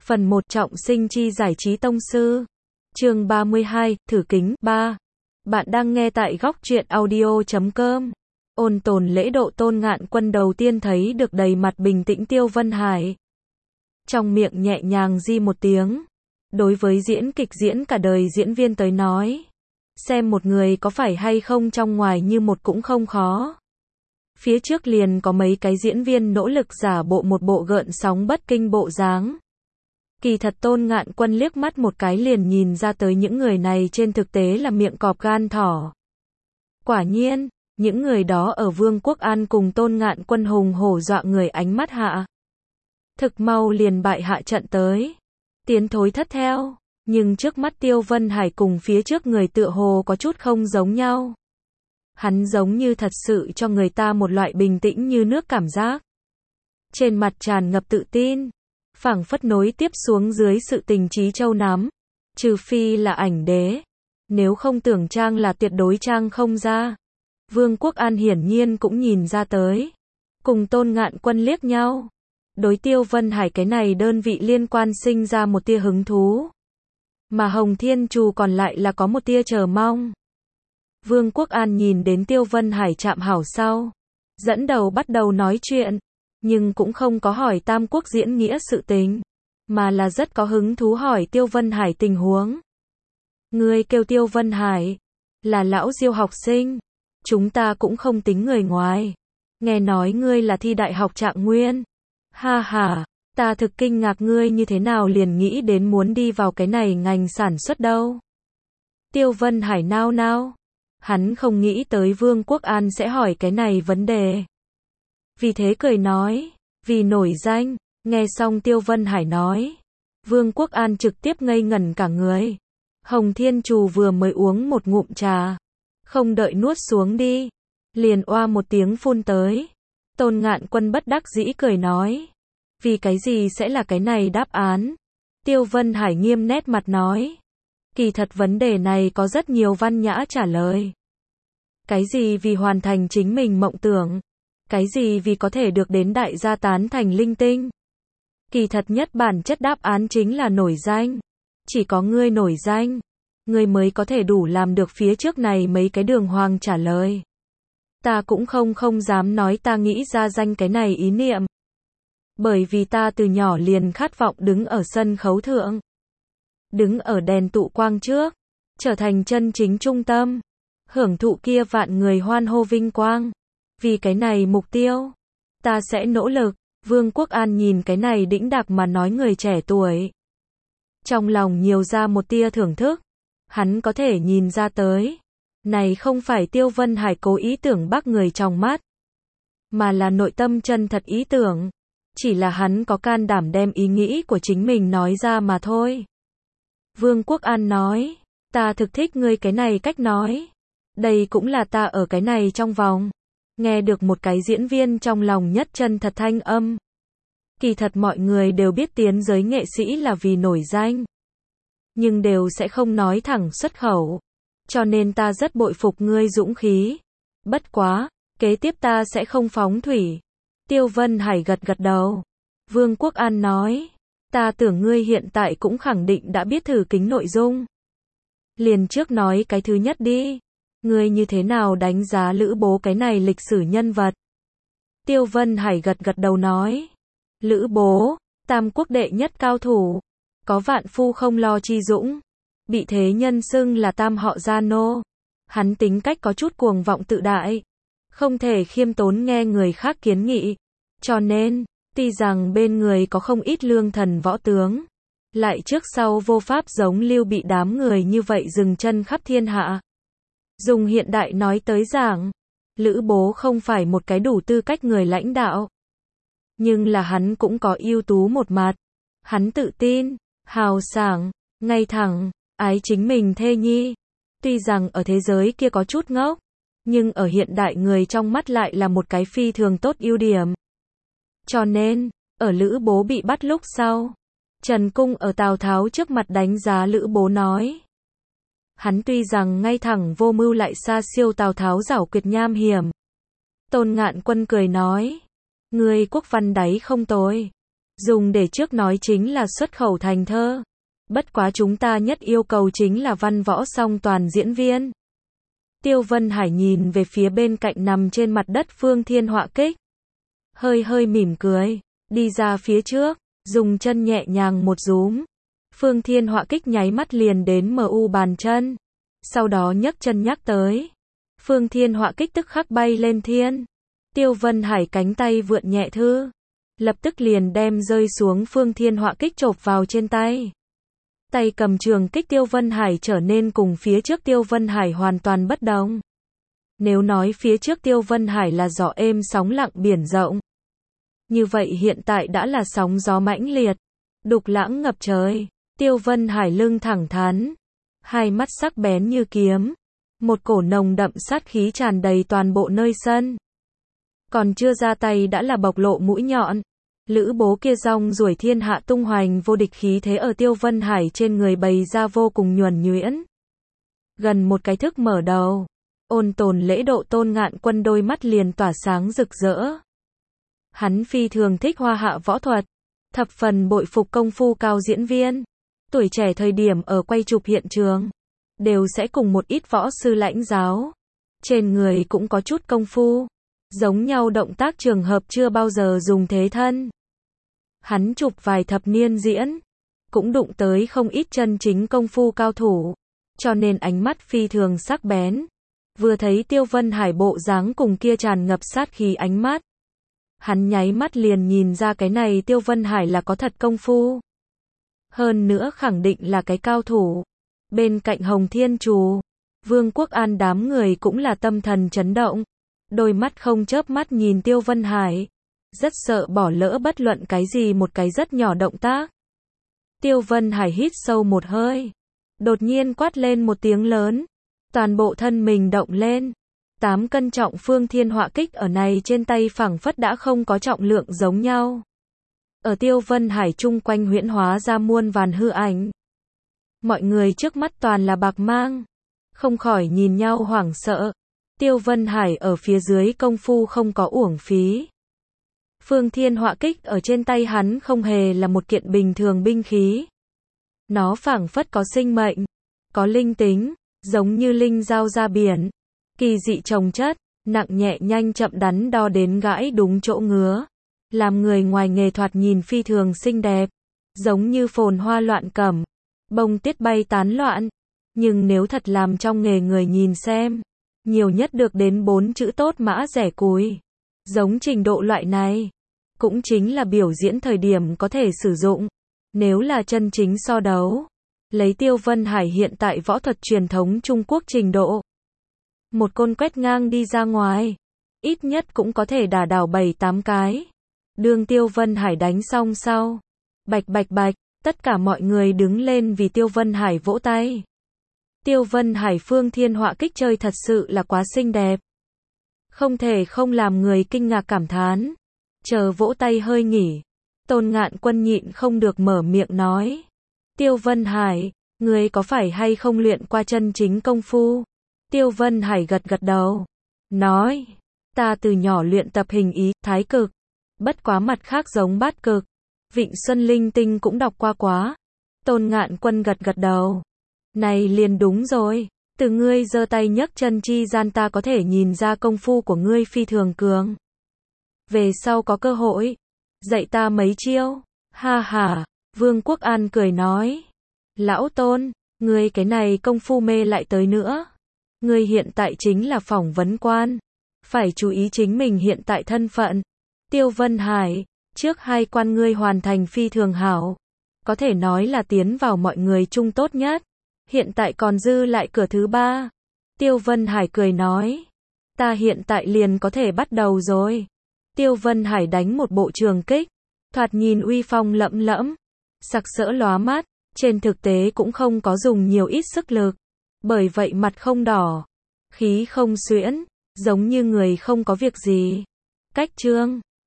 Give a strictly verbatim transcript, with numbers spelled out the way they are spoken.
Phần một Trọng sinh chi giải trí tông sư. Chương ba mươi hai, thử kính, ba. Bạn đang nghe tại góc truyện audio chấm com. Ôn tồn lễ độ Tôn Ngạn Quân đầu tiên thấy được đầy mặt bình tĩnh Tiêu Vân Hải. Trong miệng nhẹ nhàng di một tiếng. Đối với diễn kịch diễn cả đời diễn viên tới nói, xem một người có phải hay không trong ngoài như một cũng không khó. Phía trước liền có mấy cái diễn viên nỗ lực giả bộ một bộ gợn sóng bất kinh bộ dáng. Kỳ thật Tôn Ngạn Quân liếc mắt một cái liền nhìn ra tới những người này trên thực tế là miệng cọp gan thỏ. Quả nhiên, những người đó ở Vương Quốc An cùng Tôn Ngạn Quân hùng hổ dọa người ánh mắt hạ. Thực mau liền bại hạ trận tới. Tiến thối thất theo, nhưng trước mắt Tiêu Vân Hải cùng phía trước người tựa hồ có chút không giống nhau. Hắn giống như thật sự cho người ta một loại bình tĩnh như nước cảm giác. Trên mặt tràn ngập tự tin, phảng phất nối tiếp xuống dưới sự tình trí châu nắm. Trừ phi là ảnh đế, nếu không tưởng trang là tuyệt đối trang không ra. Vương Quốc An hiển nhiên cũng nhìn ra tới. Cùng Tôn Ngạn Quân liếc nhau. Đối Tiêu Vân Hải cái này đơn vị liên quan sinh ra một tia hứng thú. Mà Hồng Thiên Trù còn lại là có một tia chờ mong. Vương Quốc An nhìn đến Tiêu Vân Hải chạm hảo sau, dẫn đầu bắt đầu nói chuyện, nhưng cũng không có hỏi Tam Quốc diễn nghĩa sự tình, mà là rất có hứng thú hỏi Tiêu Vân Hải tình huống. Ngươi kêu Tiêu Vân Hải, là lão Diêu học sinh, chúng ta cũng không tính người ngoài. Nghe nói ngươi là thi đại học Trạng Nguyên. Ha ha, ta thực kinh ngạc ngươi như thế nào liền nghĩ đến muốn đi vào cái này ngành sản xuất đâu. Tiêu Vân Hải nao nao. Hắn không nghĩ tới Vương Quốc An sẽ hỏi cái này vấn đề. Vì thế cười nói, vì nổi danh. Nghe xong Tiêu Vân Hải nói, Vương Quốc An trực tiếp ngây ngẩn cả người. Hồng Thiên Trù vừa mới uống một ngụm trà, không đợi nuốt xuống đi, liền oa một tiếng phun tới. Tôn Ngạn Quân bất đắc dĩ cười nói, vì cái gì sẽ là cái này đáp án? Tiêu Vân Hải nghiêm nét mặt nói, kỳ thật vấn đề này có rất nhiều văn nhã trả lời. Cái gì vì hoàn thành chính mình mộng tưởng? Cái gì vì có thể được đến đại gia tán thành linh tinh? Kỳ thật nhất bản chất đáp án chính là nổi danh. Chỉ có ngươi nổi danh, ngươi mới có thể đủ làm được phía trước này mấy cái đường hoàng trả lời. Ta cũng không không dám nói ta nghĩ ra danh cái này ý niệm. Bởi vì ta từ nhỏ liền khát vọng đứng ở sân khấu thượng. Đứng ở đèn tụ quang trước, trở thành chân chính trung tâm, hưởng thụ kia vạn người hoan hô vinh quang. Vì cái này mục tiêu, ta sẽ nỗ lực. Vương Quốc An nhìn cái này đĩnh đạc mà nói người trẻ tuổi, trong lòng nhiều ra một tia thưởng thức. Hắn có thể nhìn ra tới, này không phải Tiêu Vân Hải cố ý tưởng bắt người trong mắt, mà là nội tâm chân thật ý tưởng. Chỉ là hắn có can đảm đem ý nghĩ của chính mình nói ra mà thôi. Vương Quốc An nói, ta thực thích ngươi cái này cách nói. Đây cũng là ta ở cái này trong vòng nghe được một cái diễn viên trong lòng nhất chân thật thanh âm. Kỳ thật mọi người đều biết tiến giới nghệ sĩ là vì nổi danh, nhưng đều sẽ không nói thẳng xuất khẩu. Cho nên ta rất bội phục ngươi dũng khí. Bất quá, kế tiếp ta sẽ không phóng thủy. Tiêu Vân Hải gật gật đầu. Vương Quốc An nói, ta tưởng ngươi hiện tại cũng khẳng định đã biết thử kính nội dung. Liền trước nói cái thứ nhất đi. Ngươi như thế nào đánh giá Lữ Bố cái này lịch sử nhân vật? Tiêu Vân Hải gật gật đầu nói, Lữ Bố, Tam Quốc đệ nhất cao thủ, có vạn phu không lo chi dũng, bị thế nhân xưng là tam họ gia nô. Hắn tính cách có chút cuồng vọng tự đại, không thể khiêm tốn nghe người khác kiến nghị. Cho nên, tuy rằng bên người có không ít lương thần võ tướng, lại trước sau vô pháp giống Lưu Bị đám người như vậy dừng chân khắp thiên hạ. Dùng hiện đại nói tới giảng, Lữ Bố không phải một cái đủ tư cách người lãnh đạo. Nhưng là hắn cũng có ưu tú một mặt. Hắn tự tin, hào sảng, ngay thẳng, ái chính mình thê nhi. Tuy rằng ở thế giới kia có chút ngốc, nhưng ở hiện đại người trong mắt lại là một cái phi thường tốt ưu điểm. Cho nên, ở Lữ Bố bị bắt lúc sau, Trần Cung ở Tào Tháo trước mặt đánh giá Lữ Bố nói, hắn tuy rằng ngay thẳng vô mưu lại xa siêu Tào Tháo giảo quyệt nham hiểm. Tôn Ngạn Quân cười nói, ngươi quốc văn đáy không tồi, Dùng để trước nói chính là xuất khẩu thành thơ. Bất quá chúng ta nhất yêu cầu chính là văn võ song toàn diễn viên. Tiêu Vân Hải nhìn về phía bên cạnh nằm trên mặt đất Phương Thiên Họa Kích. Hơi hơi mỉm cười, đi ra phía trước, dùng chân nhẹ nhàng một rúm. Phương Thiên Họa Kích nháy mắt liền đến mờ u bàn chân. Sau đó nhấc chân nhắc tới. Phương Thiên Họa Kích tức khắc bay lên thiên. Tiêu Vân Hải cánh tay vượn nhẹ thư. Lập tức liền đem rơi xuống Phương Thiên Họa Kích chộp vào trên tay. Tay cầm trường kích Tiêu Vân Hải trở nên cùng phía trước Tiêu Vân Hải hoàn toàn bất đồng. Nếu nói phía trước Tiêu Vân Hải là gió êm sóng lặng biển rộng, như vậy hiện tại đã là sóng gió mãnh liệt, đục lãng ngập trời. Tiêu Vân Hải lưng thẳng thắn, hai mắt sắc bén như kiếm, một cổ nồng đậm sát khí tràn đầy toàn bộ nơi sân. Còn chưa ra tay đã là bộc lộ mũi nhọn. Lữ bố kia rong ruổi thiên hạ tung hoành vô địch khí thế ở Tiêu Vân Hải trên người bày ra vô cùng nhuần nhuyễn. Gần một cái thức mở đầu, ôn tồn lễ độ Tôn Ngạn Quân đôi mắt liền tỏa sáng rực rỡ. Hắn phi thường thích hoa hạ võ thuật, thập phần bội phục công phu cao diễn viên. Tuổi trẻ thời điểm ở quay chụp hiện trường, đều sẽ cùng một ít võ sư lãnh giáo. Trên người cũng có chút công phu. Giống nhau động tác trường hợp chưa bao giờ dùng thế thân. Hắn chụp vài thập niên diễn, cũng đụng tới không ít chân chính công phu cao thủ, cho nên ánh mắt phi thường sắc bén. Vừa thấy Tiêu Vân Hải bộ dáng cùng kia tràn ngập sát khí ánh mắt, hắn nháy mắt liền nhìn ra cái này Tiêu Vân Hải là có thật công phu. Hơn nữa khẳng định là cái cao thủ. Bên cạnh Hồng Thiên Trù, Vương Quốc An đám người cũng là tâm thần chấn động. Đôi mắt không chớp mắt nhìn Tiêu Vân Hải, rất sợ bỏ lỡ bất luận cái gì một cái rất nhỏ động tác. Tiêu Vân Hải hít sâu một hơi, đột nhiên quát lên một tiếng lớn, toàn bộ thân mình động lên. Tám cân trọng Phương Thiên Họa Kích ở này trên tay phảng phất đã không có trọng lượng giống nhau. Ở Tiêu Vân Hải chung quanh huyễn hóa ra muôn vàn hư ảnh. Mọi người trước mắt toàn là bạc mang, không khỏi nhìn nhau hoảng sợ. Tiêu Vân Hải ở phía dưới công phu không có uổng phí. Phương Thiên Họa Kích ở trên tay hắn không hề là một kiện bình thường binh khí. Nó phảng phất có sinh mệnh, có linh tính, giống như linh dao ra biển. Kỳ dị chồng chất, nặng nhẹ nhanh chậm đắn đo đến gãi đúng chỗ ngứa. Làm người ngoài nghề thoạt nhìn phi thường xinh đẹp, giống như phồn hoa loạn cẩm, bông tiết bay tán loạn. Nhưng nếu thật làm trong nghề người nhìn xem, nhiều nhất được đến bốn chữ tốt mã rẻ cùi. Giống trình độ loại này, cũng chính là biểu diễn thời điểm có thể sử dụng. Nếu là chân chính so đấu, lấy Tiêu Vân Hải hiện tại võ thuật truyền thống Trung Quốc trình độ, một côn quét ngang đi ra ngoài, ít nhất cũng có thể đả đảo bảy tám cái. Đường Tiêu Vân Hải đánh xong sau, bạch bạch bạch, tất cả mọi người đứng lên vì Tiêu Vân Hải vỗ tay. Tiêu Vân Hải Phương Thiên Họa Kích chơi thật sự là quá xinh đẹp. Không thể không làm người kinh ngạc cảm thán. Chờ vỗ tay hơi nghỉ, Tôn Ngạn Quân nhịn không được mở miệng nói. Tiêu Vân Hải, ngươi có phải hay không luyện qua chân chính công phu? Tiêu Vân Hải gật gật đầu, nói, ta từ nhỏ luyện tập hình ý, thái cực. Bất quá mặt khác giống bát cực. Vịnh Xuân Linh Tinh cũng đọc qua quá. Tôn Ngạn Quân gật gật đầu. Này liền đúng rồi, từ ngươi giơ tay nhấc chân chi gian ta có thể nhìn ra công phu của ngươi phi thường cường. Về sau có cơ hội, dạy ta mấy chiêu. Ha ha, Vương Quốc An cười nói. Lão Tôn, ngươi cái này công phu mê lại tới nữa. Ngươi hiện tại chính là phỏng vấn quan, phải chú ý chính mình hiện tại thân phận. Tiêu Vân Hải, trước hai quan ngươi hoàn thành phi thường hảo, có thể nói là tiến vào mọi người chung tốt nhất. Hiện tại còn dư lại cửa thứ ba. Tiêu Vân Hải cười nói, ta hiện tại liền có thể bắt đầu rồi. Tiêu Vân Hải đánh một bộ trường kích, thoạt nhìn uy phong lẫm lẫm, sặc sỡ lóa mắt, trên thực tế cũng không có dùng nhiều ít sức lực, bởi vậy mặt không đỏ, khí không xuyễn, giống như người không có việc gì. Cách chương